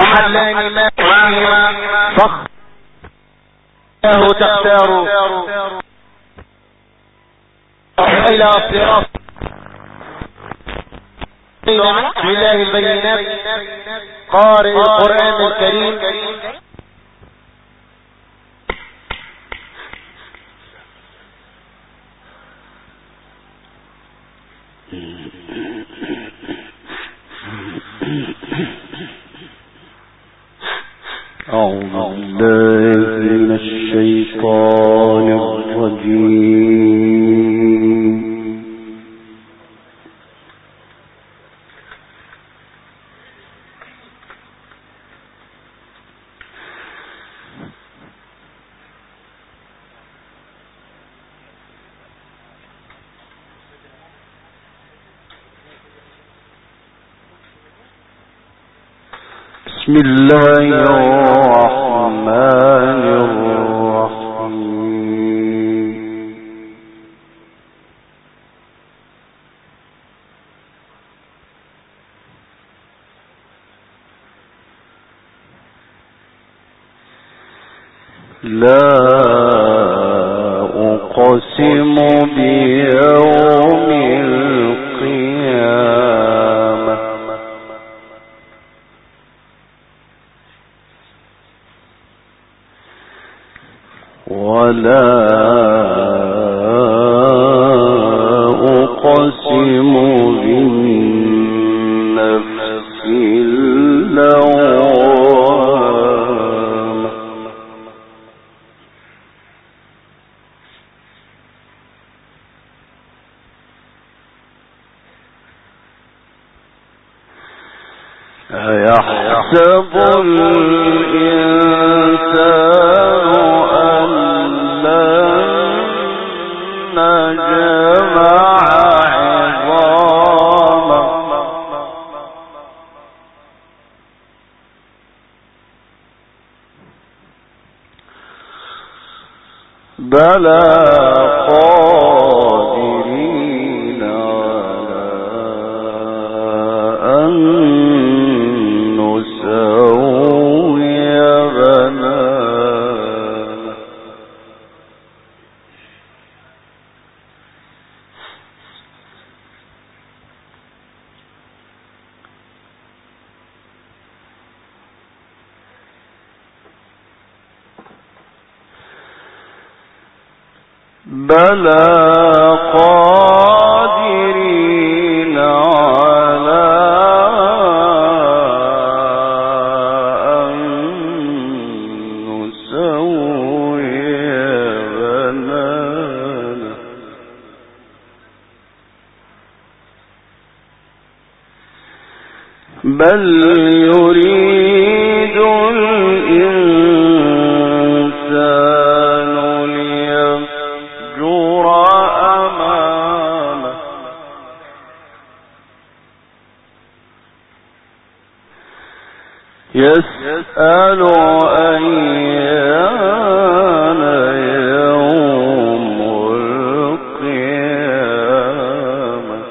محلان ما فخ تختار إلى صراط الله البينات قارئ القرآن الكريم أعوذ بالله من الشيطان الرجيم. بسم الله الرحمن الرحيم. لا أقسم بيوم القيامة ولا أقسم بالنفس اللوامة أيحسب الإنسان جمع عظاما بلى قادرين على أن نسوي بنانا بلى قادرين على أن نسوي بنانا بل يريد الإنسان ليفجر أمامه يسأل أيان يوم القيامة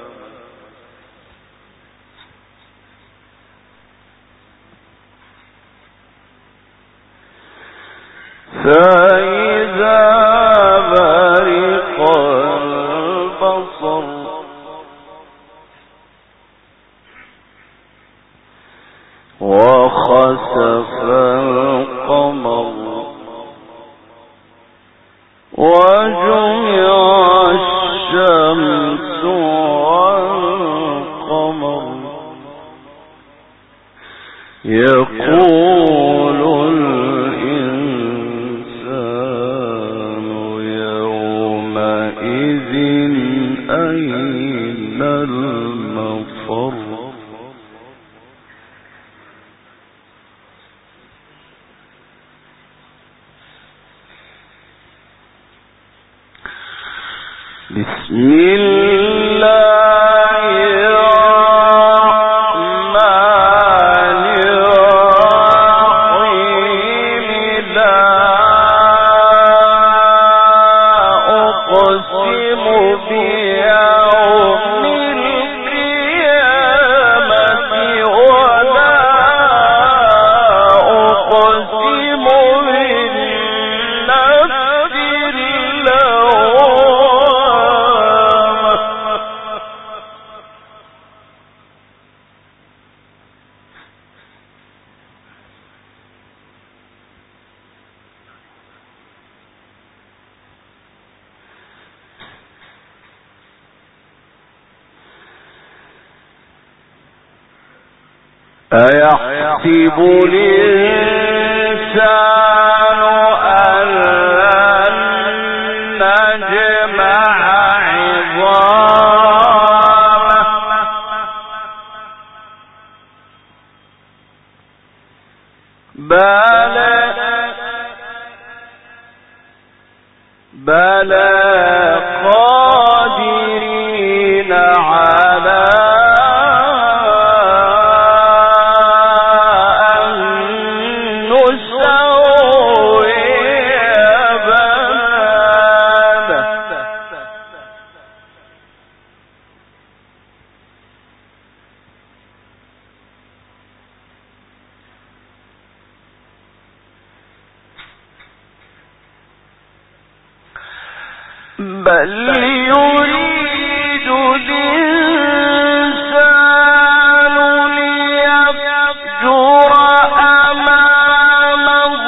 فإذا برق البصر وخسف القمر وجمع الشمس والقمر يقول الإنسان يومئذ أين المفر بسم الله الرحمن الرحيم لا أقسم بيوم القيامة ولا أيحسب الإنسان أن لن نجمع عظامه بلى قادرين على أن نسوي بنانه بل يريد الإنسان ليفجر أمامه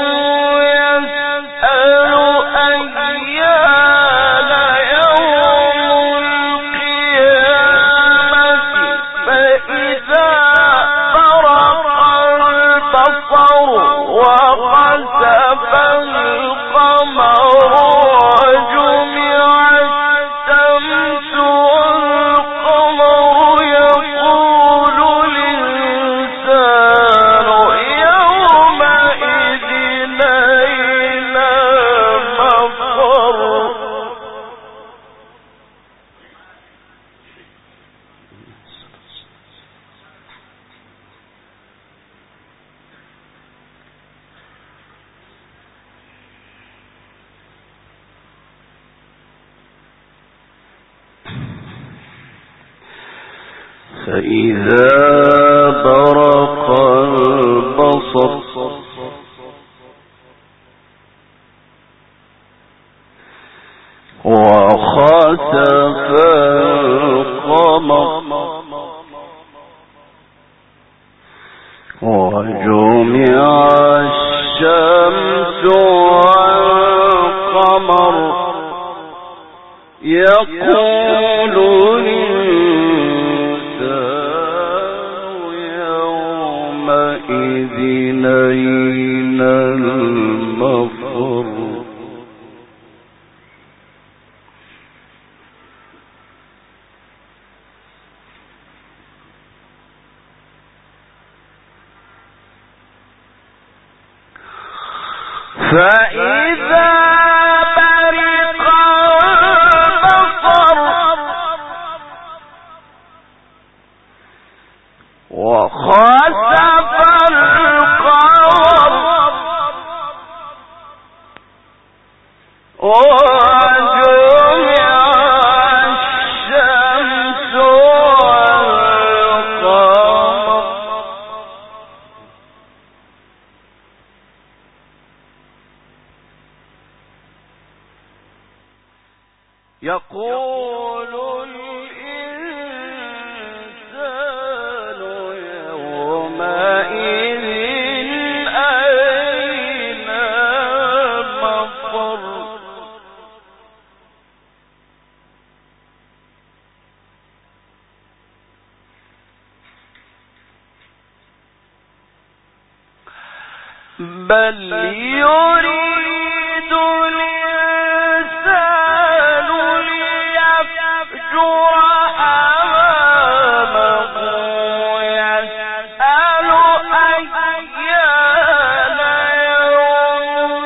يسأل أيان يوم القيامة فإذا برق البصر وخسف القمر فإذا برق البصر وخسف القمر وجمع الشمس والقمر يقول يومئذ أين المفر فإذا برق البصر وخسف القمر وجمع الشمس والقمر يقول الإنسان يومئذ أين المفر بل يريد الإنسان ليفجر أمامه يسأل أيان يوم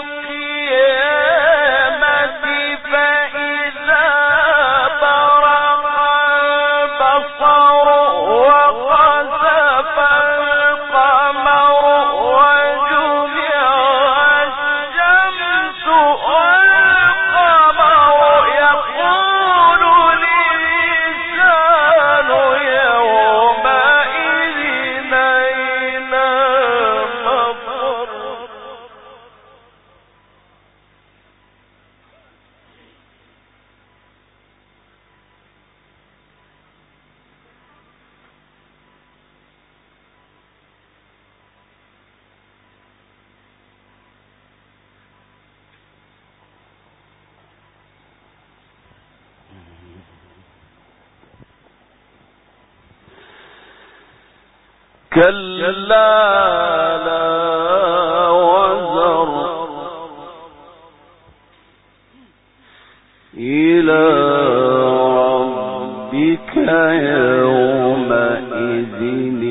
القيامة فإذا برق البصر وخسف القمر وجمع الشمس والقمر يقول الإنسان يومئذ أين المفر كلا لا وزر إلى ربك يومئذ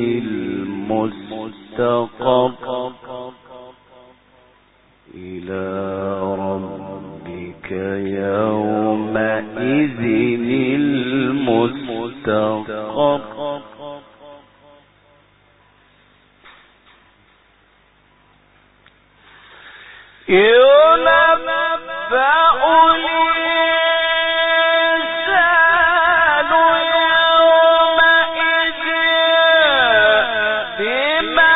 المستقر إلى ربك يومئذ المستقر ينبأ الإنسان يومئذ بما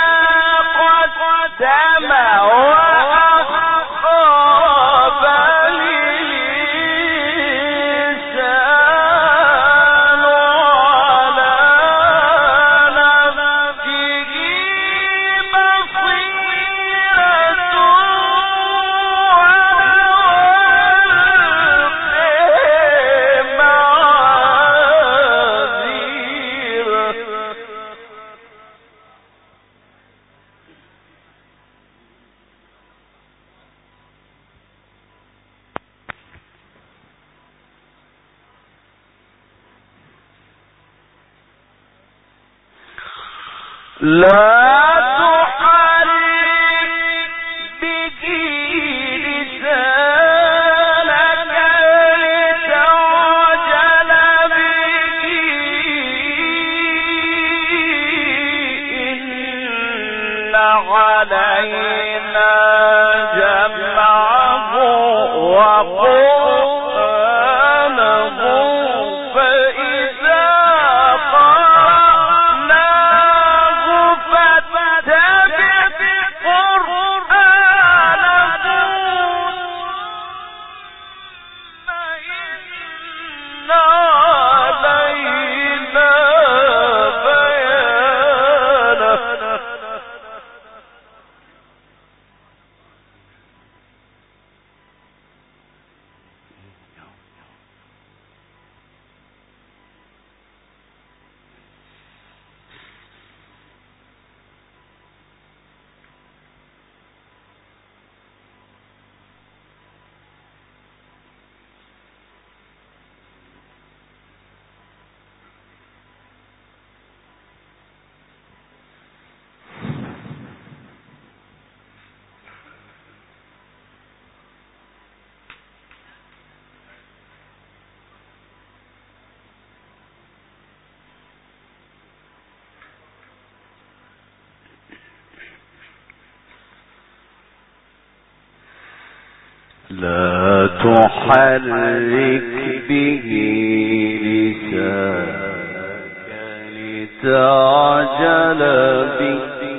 قدم وأخر بل الإنسان على نفسه بصيرة لا تحرك به لسانك لتعجل به إن علينا جمعه وقرآنه فإذا لا تحرك به لسانك لتعجل به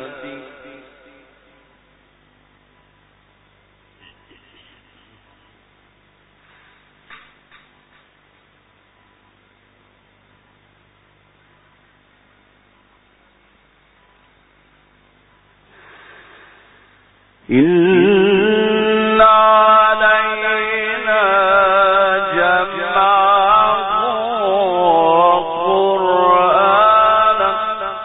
إن علينا جمعه وقرآنه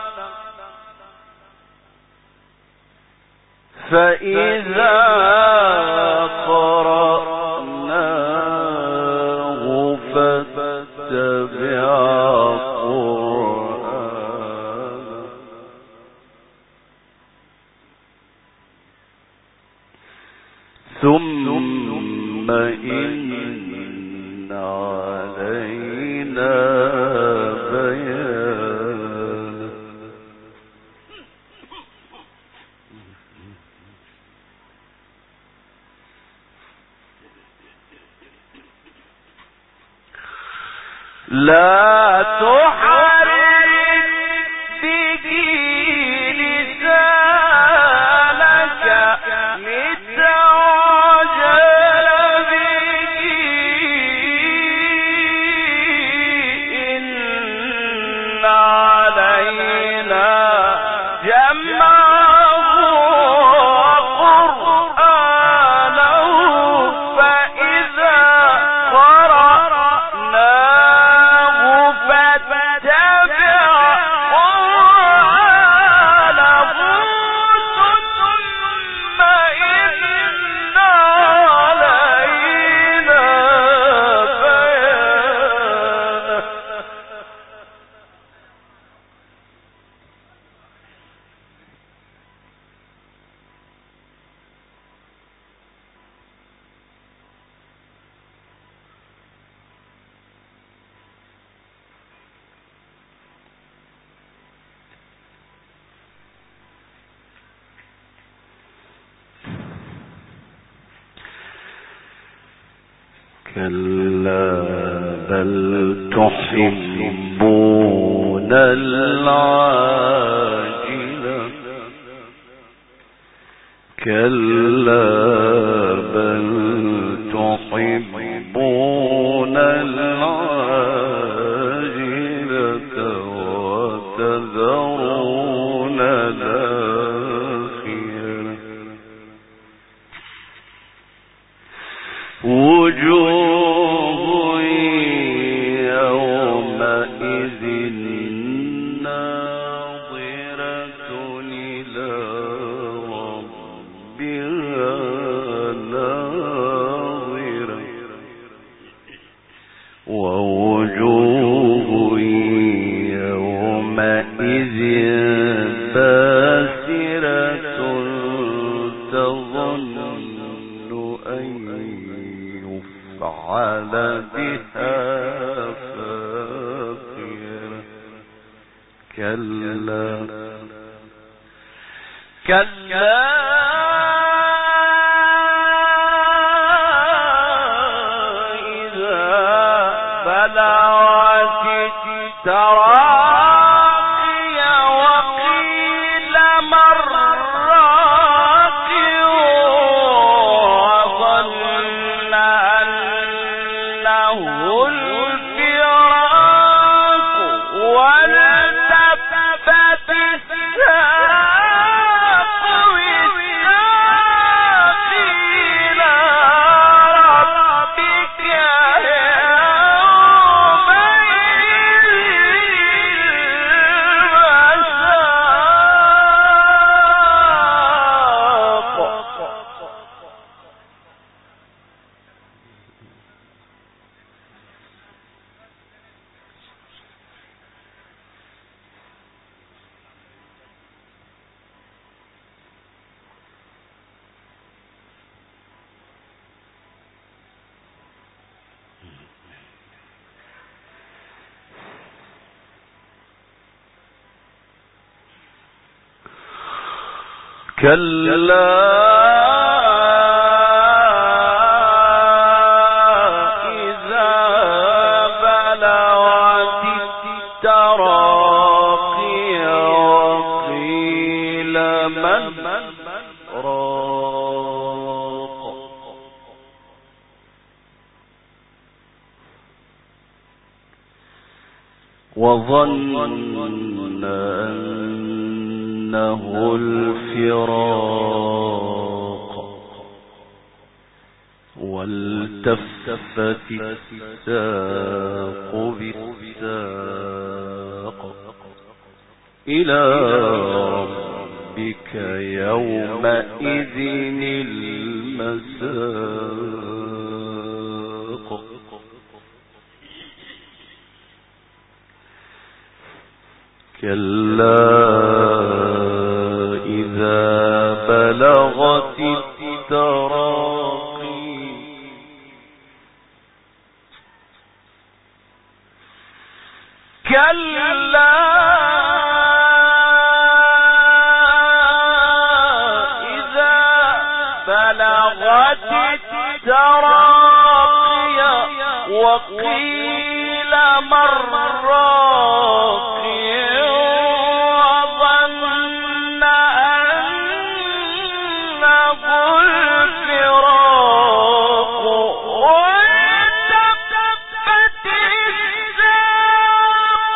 فإذا قرأناه فاتبع قرآنه ثم إن علينا بيانه لا تحرك به لسانك لتعجل به إن علينا جمعه وقرآنه فإذا قرأناه فاتبع قرآنه كلا بل تحبون العاجلة كلا بل تحبون العاجلة وتذرون الآخرة وجوه يومئذ ناظرة إلى ربها ناظرة ووجوه يومئذ باسرة تظن أن يفعل بها فاقرة كلا إذا بلغت التراقي وقيل من راق وظن أنه الفراق والتفت الساق بالساق إلى ربك كلا إذا بلغت التراقي وقيل من راق وظن أنه الفراق والتفت الساق بالساق إلى ربك يومئذ المساق كلا إذا بلغت التراقي كلا إذا بلغت التراقي وقيل من راق وظن أنه الفراق والتفت الساق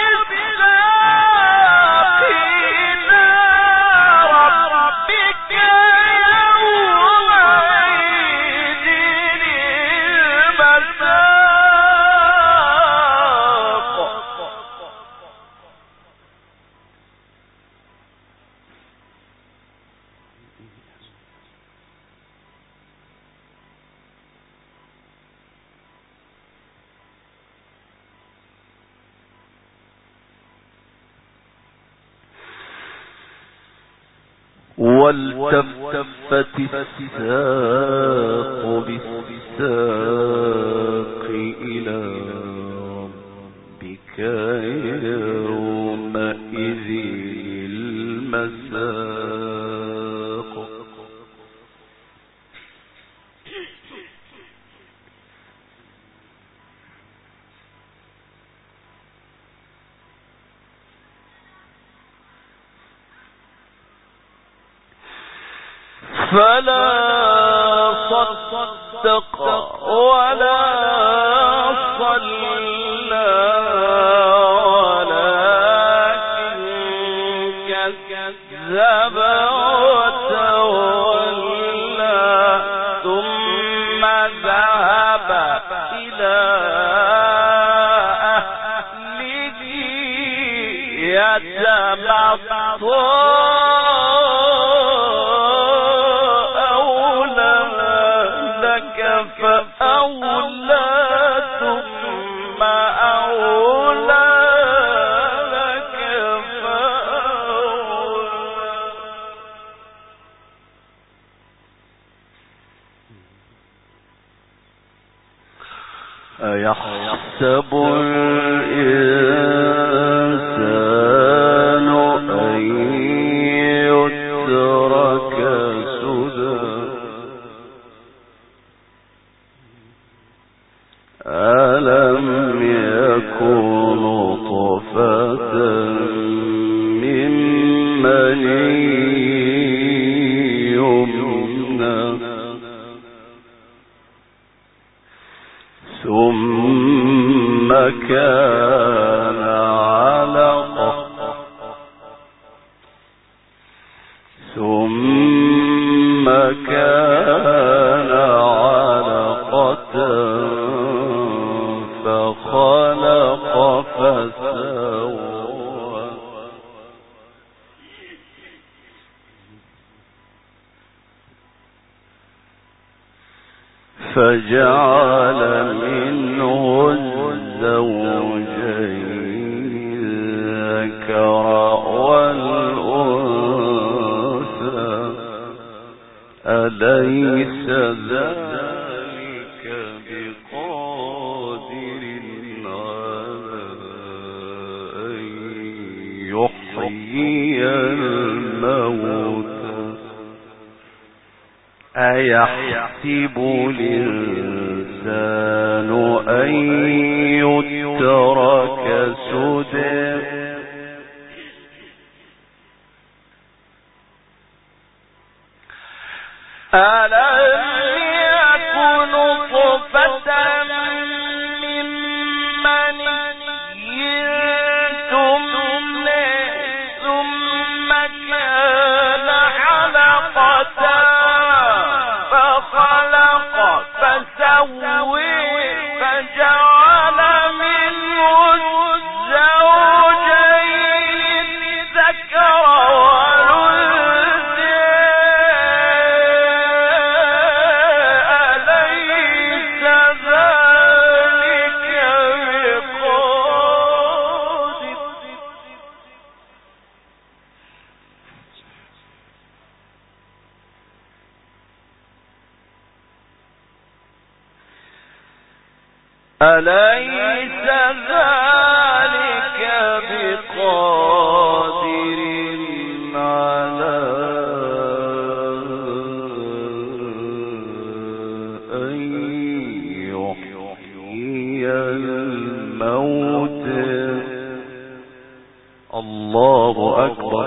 بالساق إلى ربك يومئذ المساق والتفت الساق بالساق إلى ربك يومئذ المساق فلا صدق ولا صلى ولكن كذب وتولى ثم ذهب إلى أهله يتمطى فأولى ثم أولى لك فأولى. أيحسب الإنسان أن يترك سدى ألم يكن نطفة من مني يمنى ثم كان علقة فخلق فسوى فجعل منه الزوجين الذكر والأنثى أليس ذلك بقادر على أن يحيي الموتى أيحسب الإنسان أن يترك سدى ألم يكن نطفة من مني تمنى ثم كان علقة فخلق فسوى فجعل منه الزوجين الذكر والأنثى أليس ذلك بقادر أليس ذلك بقادر على أن يحيي الموتى الله أكبر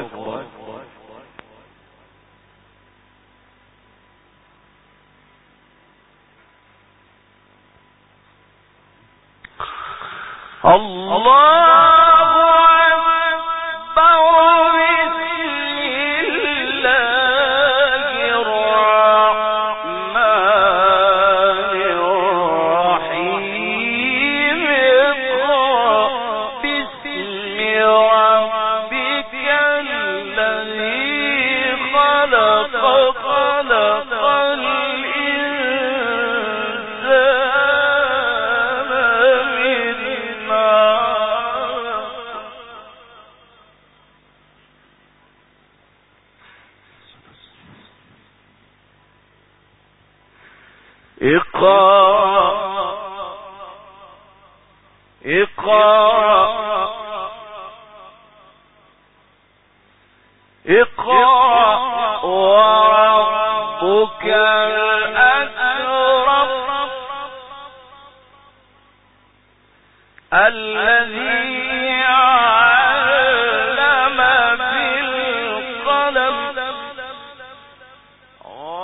الله أكبر بسم الله الرحمن الرحيم اقرأ باسم ربك الذي خلق خلق اقرأ وربك الأكرم الذي علم بالقلم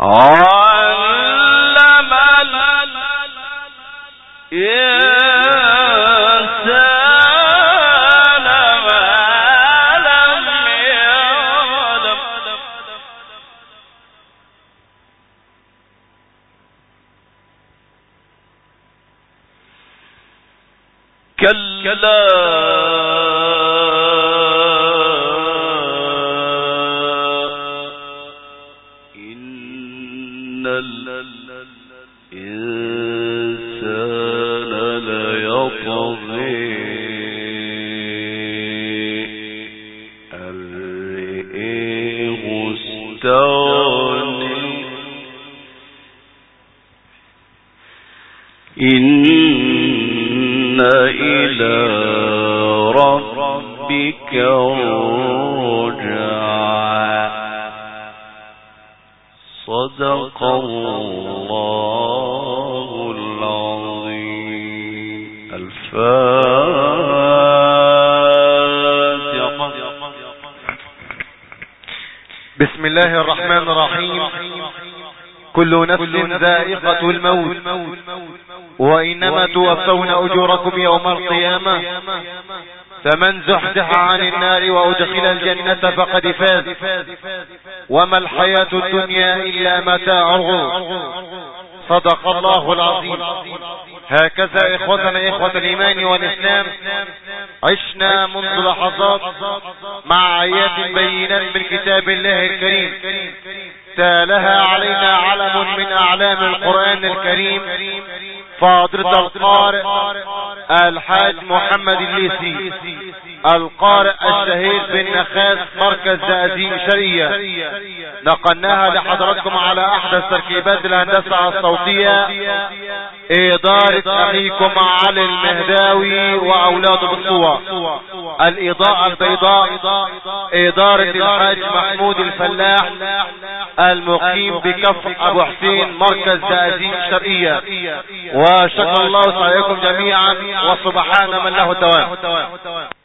علم الإنسان ما لم يعلم كلا إن الإنسان ليطغي أن رآه استغنى إن إلى ربك الرجعى صدق الله العظيم. الفاتحة. بسم الله الرحمن الرحيم. كل نفس ذائقة الموت وإنما توفون أجوركم يوم القيامة فمن زحزح عن النار وأدخل الجنة فقد فاز وما الحياة الدنيا إلا متاع الغرور. صدق الله العظيم. هكذا إخوتنا إخوة الإيمان والإسلام عشنا منذ لحظات مع آيات بينات من كتاب الله الكريم تالها علينا علم من أعلام القرآن الكريم فاضرة القارئ الحاج محمد الليثي القارئ الشهير بالنخاس مركز زقازيق شرقية. نقلناها لحضراتكم على أحدث تركيبات الهندسة الصوتية إدارة أخيكم علي المهداوي وأولاده بالصور. الإضاءة البيضاء إدارة الحاج محمود الفلاح المقيم بكفر أبو حسين مركز زقازيق شرقية. وشكر الله سعيكم جميعا وسبحان من له الدوام.